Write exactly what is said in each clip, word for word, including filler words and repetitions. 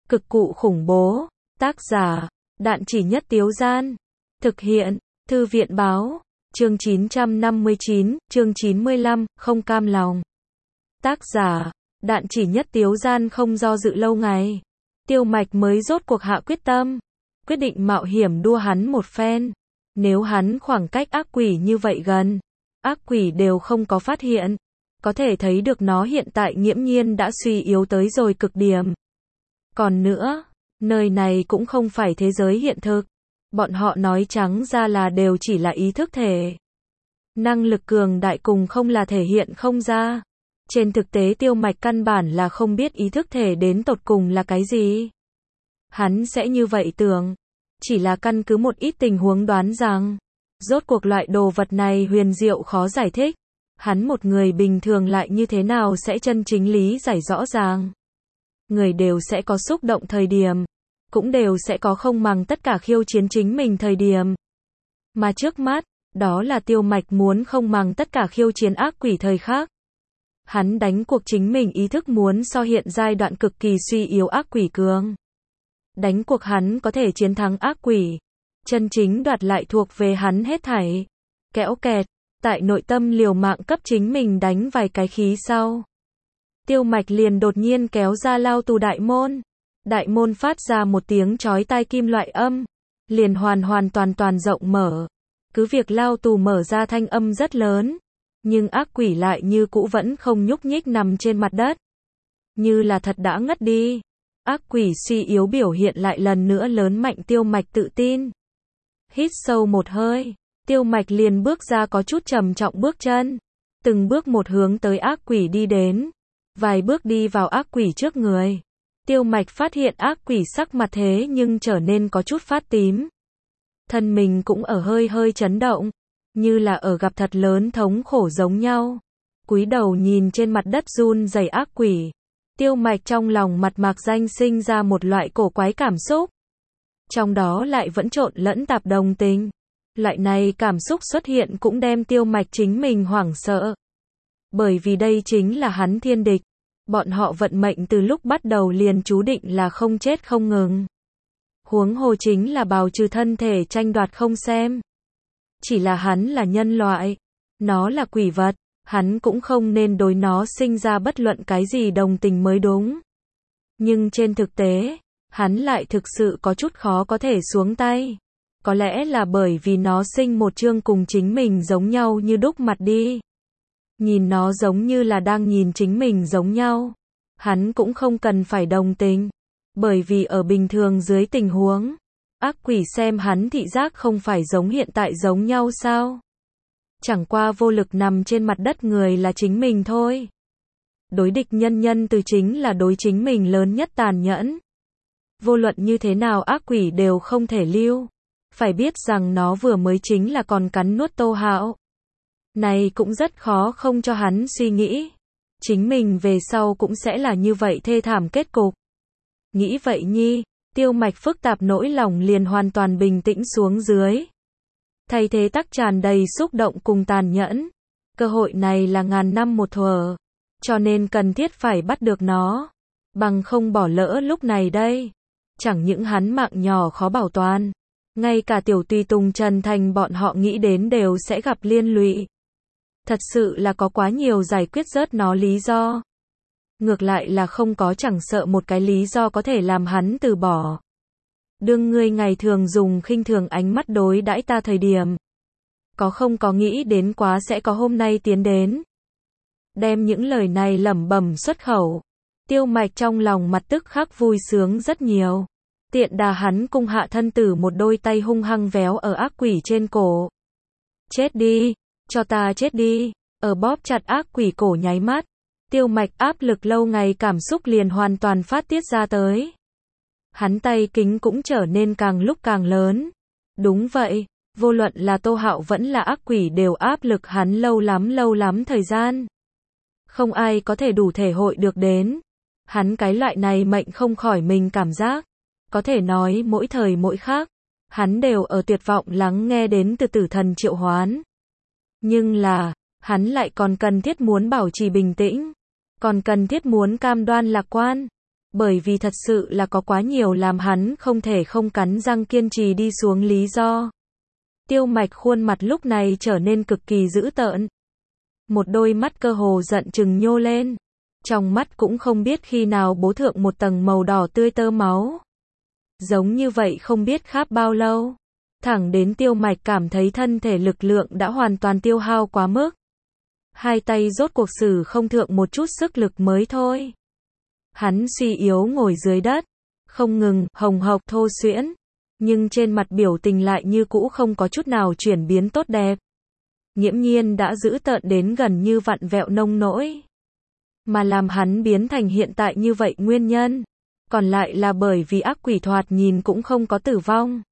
Cực cụ khủng bố. Tác giả, Đạn Chỉ Nhất Tiếu Gian. Thực hiện, Thư viện Báo. Chương chín trăm năm mươi chín, chương chín mươi lăm, không cam lòng. Tác giả, Đạn Chỉ Nhất Tiếu Gian. Không do dự lâu ngày, Tiêu Mạch mới rốt cuộc hạ quyết tâm, quyết định mạo hiểm đua hắn một phen. Nếu hắn khoảng cách ác quỷ như vậy gần, ác quỷ đều không có phát hiện, có thể thấy được nó hiện tại nghiễm nhiên đã suy yếu tới rồi cực điểm. Còn nữa, nơi này cũng không phải thế giới hiện thực, bọn họ nói trắng ra là đều chỉ là ý thức thể. Năng lực cường đại cùng không là thể hiện không ra. Trên thực tế Tiêu Mạch căn bản là không biết ý thức thể đến tột cùng là cái gì. Hắn sẽ như vậy tưởng, chỉ là căn cứ một ít tình huống đoán rằng, rốt cuộc loại đồ vật này huyền diệu khó giải thích. Hắn một người bình thường lại như thế nào sẽ chân chính lý giải rõ ràng. Người đều sẽ có xúc động thời điểm, cũng đều sẽ có không màng tất cả khiêu chiến chính mình thời điểm. Mà trước mắt, đó là Tiêu Mạch muốn không màng tất cả khiêu chiến ác quỷ thời khắc. Hắn đánh cuộc chính mình ý thức muốn so hiện giai đoạn cực kỳ suy yếu ác quỷ cường. Đánh cuộc hắn có thể chiến thắng ác quỷ, chân chính đoạt lại thuộc về hắn hết thảy. Kẽo kẹt, tại nội tâm liều mạng cấp chính mình đánh vài cái khí sau. Tiêu Mạch liền đột nhiên kéo ra lao tù đại môn. Đại môn phát ra một tiếng chói tai kim loại âm, liền hoàn hoàn toàn toàn rộng mở. Cứ việc lao tù mở ra thanh âm rất lớn, nhưng ác quỷ lại như cũ vẫn không nhúc nhích nằm trên mặt đất. Như là thật đã ngất đi. Ác quỷ suy yếu biểu hiện lại lần nữa lớn mạnh Tiêu Mạch tự tin. Hít sâu một hơi, Tiêu Mạch liền bước ra có chút trầm trọng bước chân. Từng bước một hướng tới ác quỷ đi đến. Vài bước đi vào ác quỷ trước người. Tiêu Mạch phát hiện ác quỷ sắc mặt thế nhưng trở nên có chút phát tím. Thân mình cũng ở hơi hơi chấn động, như là ở gặp thật lớn thống khổ giống nhau. Cúi đầu nhìn trên mặt đất run rẩy ác quỷ. Tiêu Mạch trong lòng mặt mạc danh sinh ra một loại cổ quái cảm xúc. Trong đó lại vẫn trộn lẫn tạp đồng tình. Loại này cảm xúc xuất hiện cũng đem Tiêu Mạch chính mình hoảng sợ. Bởi vì đây chính là hắn thiên địch. Bọn họ vận mệnh từ lúc bắt đầu liền chú định là không chết không ngừng. Huống hồ chính là bào trừ thân thể tranh đoạt không xem. Chỉ là hắn là nhân loại, nó là quỷ vật, hắn cũng không nên đối nó sinh ra bất luận cái gì đồng tình mới đúng. Nhưng trên thực tế, hắn lại thực sự có chút khó có thể xuống tay. Có lẽ là bởi vì nó sinh một chương cùng chính mình giống nhau như đúc mặt đi. Nhìn nó giống như là đang nhìn chính mình giống nhau. Hắn cũng không cần phải đồng tình. Bởi vì ở bình thường dưới tình huống, ác quỷ xem hắn thị giác không phải giống hiện tại giống nhau sao? Chẳng qua vô lực nằm trên mặt đất người là chính mình thôi. Đối địch nhân nhân từ chính là đối chính mình lớn nhất tàn nhẫn. Vô luận như thế nào ác quỷ đều không thể lưu. Phải biết rằng nó vừa mới chính là còn cắn nuốt Tô Hạo. Này cũng rất khó không cho hắn suy nghĩ. Chính mình về sau cũng sẽ là như vậy thê thảm kết cục. Nghĩ vậy nhi, Tiêu Mạch phức tạp nỗi lòng liền hoàn toàn bình tĩnh xuống dưới. Thay thế tắc tràn đầy xúc động cùng tàn nhẫn. Cơ hội này là ngàn năm một thuở, cho nên cần thiết phải bắt được nó. Bằng không bỏ lỡ lúc này đây. Chẳng những hắn mạng nhỏ khó bảo toàn, ngay cả tiểu tùy tùng Trần Thành bọn họ nghĩ đến đều sẽ gặp liên lụy. Thật sự là có quá nhiều giải quyết rớt nó lý do. Ngược lại là không có chẳng sợ một cái lý do có thể làm hắn từ bỏ. Đương ngươi ngày thường dùng khinh thường ánh mắt đối đãi ta thời điểm, có không có nghĩ đến quá sẽ có hôm nay tiến đến. Đem những lời này lẩm bẩm xuất khẩu. Tiêu Mạch trong lòng mặt tức khắc vui sướng rất nhiều. Tiện đà hắn cung hạ thân tử một đôi tay hung hăng véo ở ác quỷ trên cổ. Chết đi, cho ta chết đi. Ở bóp chặt ác quỷ cổ nháy mắt, Tiêu Mạch áp lực lâu ngày cảm xúc liền hoàn toàn phát tiết ra tới. Hắn tay kính cũng trở nên càng lúc càng lớn. Đúng vậy, vô luận là Tô Hạo vẫn là ác quỷ đều áp lực hắn lâu lắm lâu lắm thời gian. Không ai có thể đủ thể hội được đến. Hắn cái loại này mệnh không khỏi mình cảm giác. Có thể nói mỗi thời mỗi khác, hắn đều ở tuyệt vọng lắng nghe đến từ tử thần triệu hoán. Nhưng là, hắn lại còn cần thiết muốn bảo trì bình tĩnh. Còn cần thiết muốn cam đoan lạc quan. Bởi vì thật sự là có quá nhiều làm hắn không thể không cắn răng kiên trì đi xuống lý do. Tiêu Mạch khuôn mặt lúc này trở nên cực kỳ dữ tợn. Một đôi mắt cơ hồ giận chừng nhô lên. Trong mắt cũng không biết khi nào bố thượng một tầng màu đỏ tươi tơ máu. Giống như vậy không biết kháp bao lâu. Thẳng đến Tiêu Mạch cảm thấy thân thể lực lượng đã hoàn toàn tiêu hao quá mức. Hai tay rốt cuộc sử không thượng một chút sức lực mới thôi. Hắn suy yếu ngồi dưới đất, không ngừng, hồng hộc thô suyễn, nhưng trên mặt biểu tình lại như cũ không có chút nào chuyển biến tốt đẹp. Nghiễm nhiên đã giữ tợn đến gần như vặn vẹo nông nỗi. Mà làm hắn biến thành hiện tại như vậy nguyên nhân, còn lại là bởi vì ác quỷ thoạt nhìn cũng không có tử vong.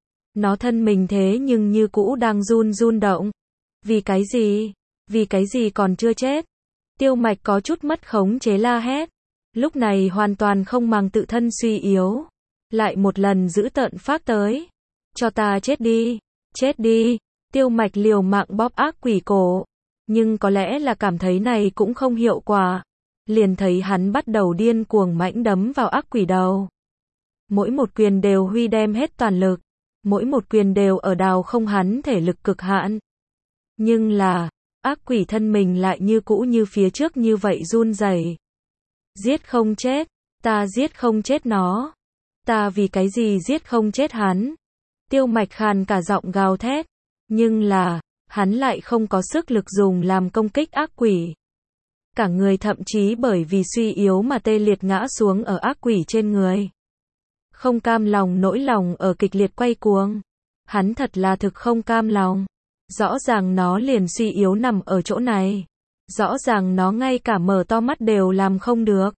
Nó thân mình thế nhưng như cũ đang run run động. Vì cái gì? Vì cái gì còn chưa chết? Tiêu Mạch có chút mất khống chế la hét. Lúc này hoàn toàn không màng tự thân suy yếu. Lại một lần giữ tợn phát tới. Cho ta chết đi. Chết đi. Tiêu Mạch liều mạng bóp ác quỷ cổ. Nhưng có lẽ là cảm thấy này cũng không hiệu quả. Liền thấy hắn bắt đầu điên cuồng mãnh đấm vào ác quỷ đầu. Mỗi một quyền đều huy đem hết toàn lực. Mỗi một quyền đều ở đào không hắn thể lực cực hạn. Nhưng là, ác quỷ thân mình lại như cũ như phía trước như vậy run rẩy. Giết không chết, ta giết không chết nó. Ta vì cái gì giết không chết hắn? Tiêu Mạch khàn cả giọng gào thét. Nhưng là, hắn lại không có sức lực dùng làm công kích ác quỷ. Cả người thậm chí bởi vì suy yếu mà tê liệt ngã xuống ở ác quỷ trên người. Không cam lòng nỗi lòng ở kịch liệt quay cuồng. Hắn thật là thực không cam lòng. Rõ ràng nó liền suy yếu nằm ở chỗ này. Rõ ràng nó ngay cả mở to mắt đều làm không được.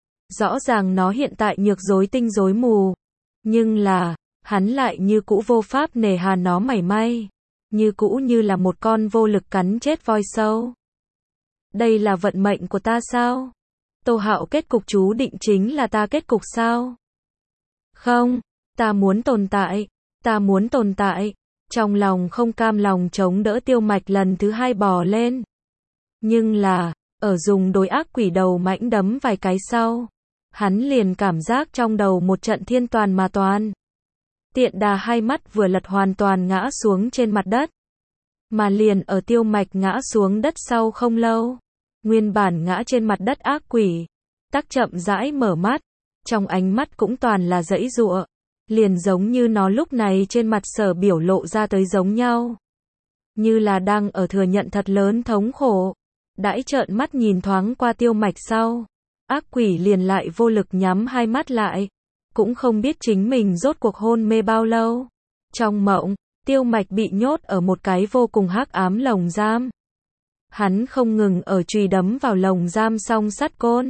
Rõ ràng nó hiện tại nhược rối tinh rối mù. Nhưng là, hắn lại như cũ vô pháp nề hà nó mảy may. Như cũ như là một con vô lực cắn chết voi sâu. Đây là vận mệnh của ta sao? Tô Hạo kết cục chú định chính là ta kết cục sao? Không, ta muốn tồn tại, ta muốn tồn tại. Trong lòng không cam lòng chống đỡ Tiêu Mạch lần thứ hai bò lên. Nhưng là, ở dùng đối ác quỷ đầu mãnh đấm vài cái sau, hắn liền cảm giác trong đầu một trận thiên toàn mà toàn. Tiện đà hai mắt vừa lật hoàn toàn ngã xuống trên mặt đất. Mà liền ở Tiêu Mạch ngã xuống đất sau không lâu. Nguyên bản ngã trên mặt đất ác quỷ. Tắc chậm rãi mở mắt. Trong ánh mắt cũng toàn là giãy giụa. Liền giống như nó lúc này trên mặt sở biểu lộ ra tới giống nhau. Như là đang ở thừa nhận thật lớn thống khổ. Đãi trợn mắt nhìn thoáng qua Tiêu Mạch sau. Ác quỷ liền lại vô lực nhắm hai mắt lại. Cũng không biết chính mình rốt cuộc hôn mê bao lâu. Trong mộng, Tiêu Mạch bị nhốt ở một cái vô cùng hắc ám lồng giam. Hắn không ngừng ở chùy đấm vào lồng giam song sắt côn.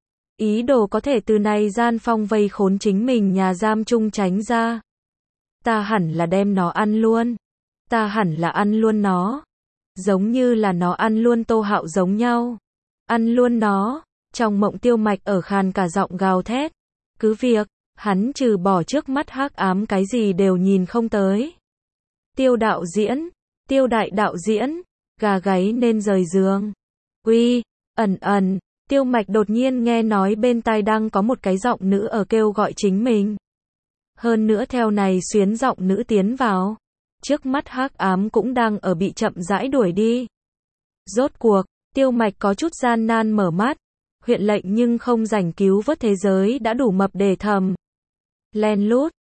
Ý đồ có thể từ này gian phong vây khốn chính mình nhà giam chung tránh ra. Ta hẳn là đem nó ăn luôn. Ta hẳn là ăn luôn nó. Giống như là nó ăn luôn Tô Hạo giống nhau. Ăn luôn nó. Trong mộng Tiêu Mạch ở khàn cả giọng gào thét. Cứ việc, hắn trừ bỏ trước mắt hắc ám cái gì đều nhìn không tới. Tiêu đạo diễn, Tiêu đại đạo diễn, gà gáy nên rời giường. Uy, ẩn ẩn, Tiêu Mạch đột nhiên nghe nói bên tai đang có một cái giọng nữ ở kêu gọi chính mình. Hơn nữa theo này xuyến giọng nữ tiến vào. Trước mắt hắc ám cũng đang ở bị chậm rãi đuổi đi. Rốt cuộc, Tiêu Mạch có chút gian nan mở mắt. Huyện lệnh nhưng không rảnh cứu vớt thế giới đã đủ mập để thầm. Len lút,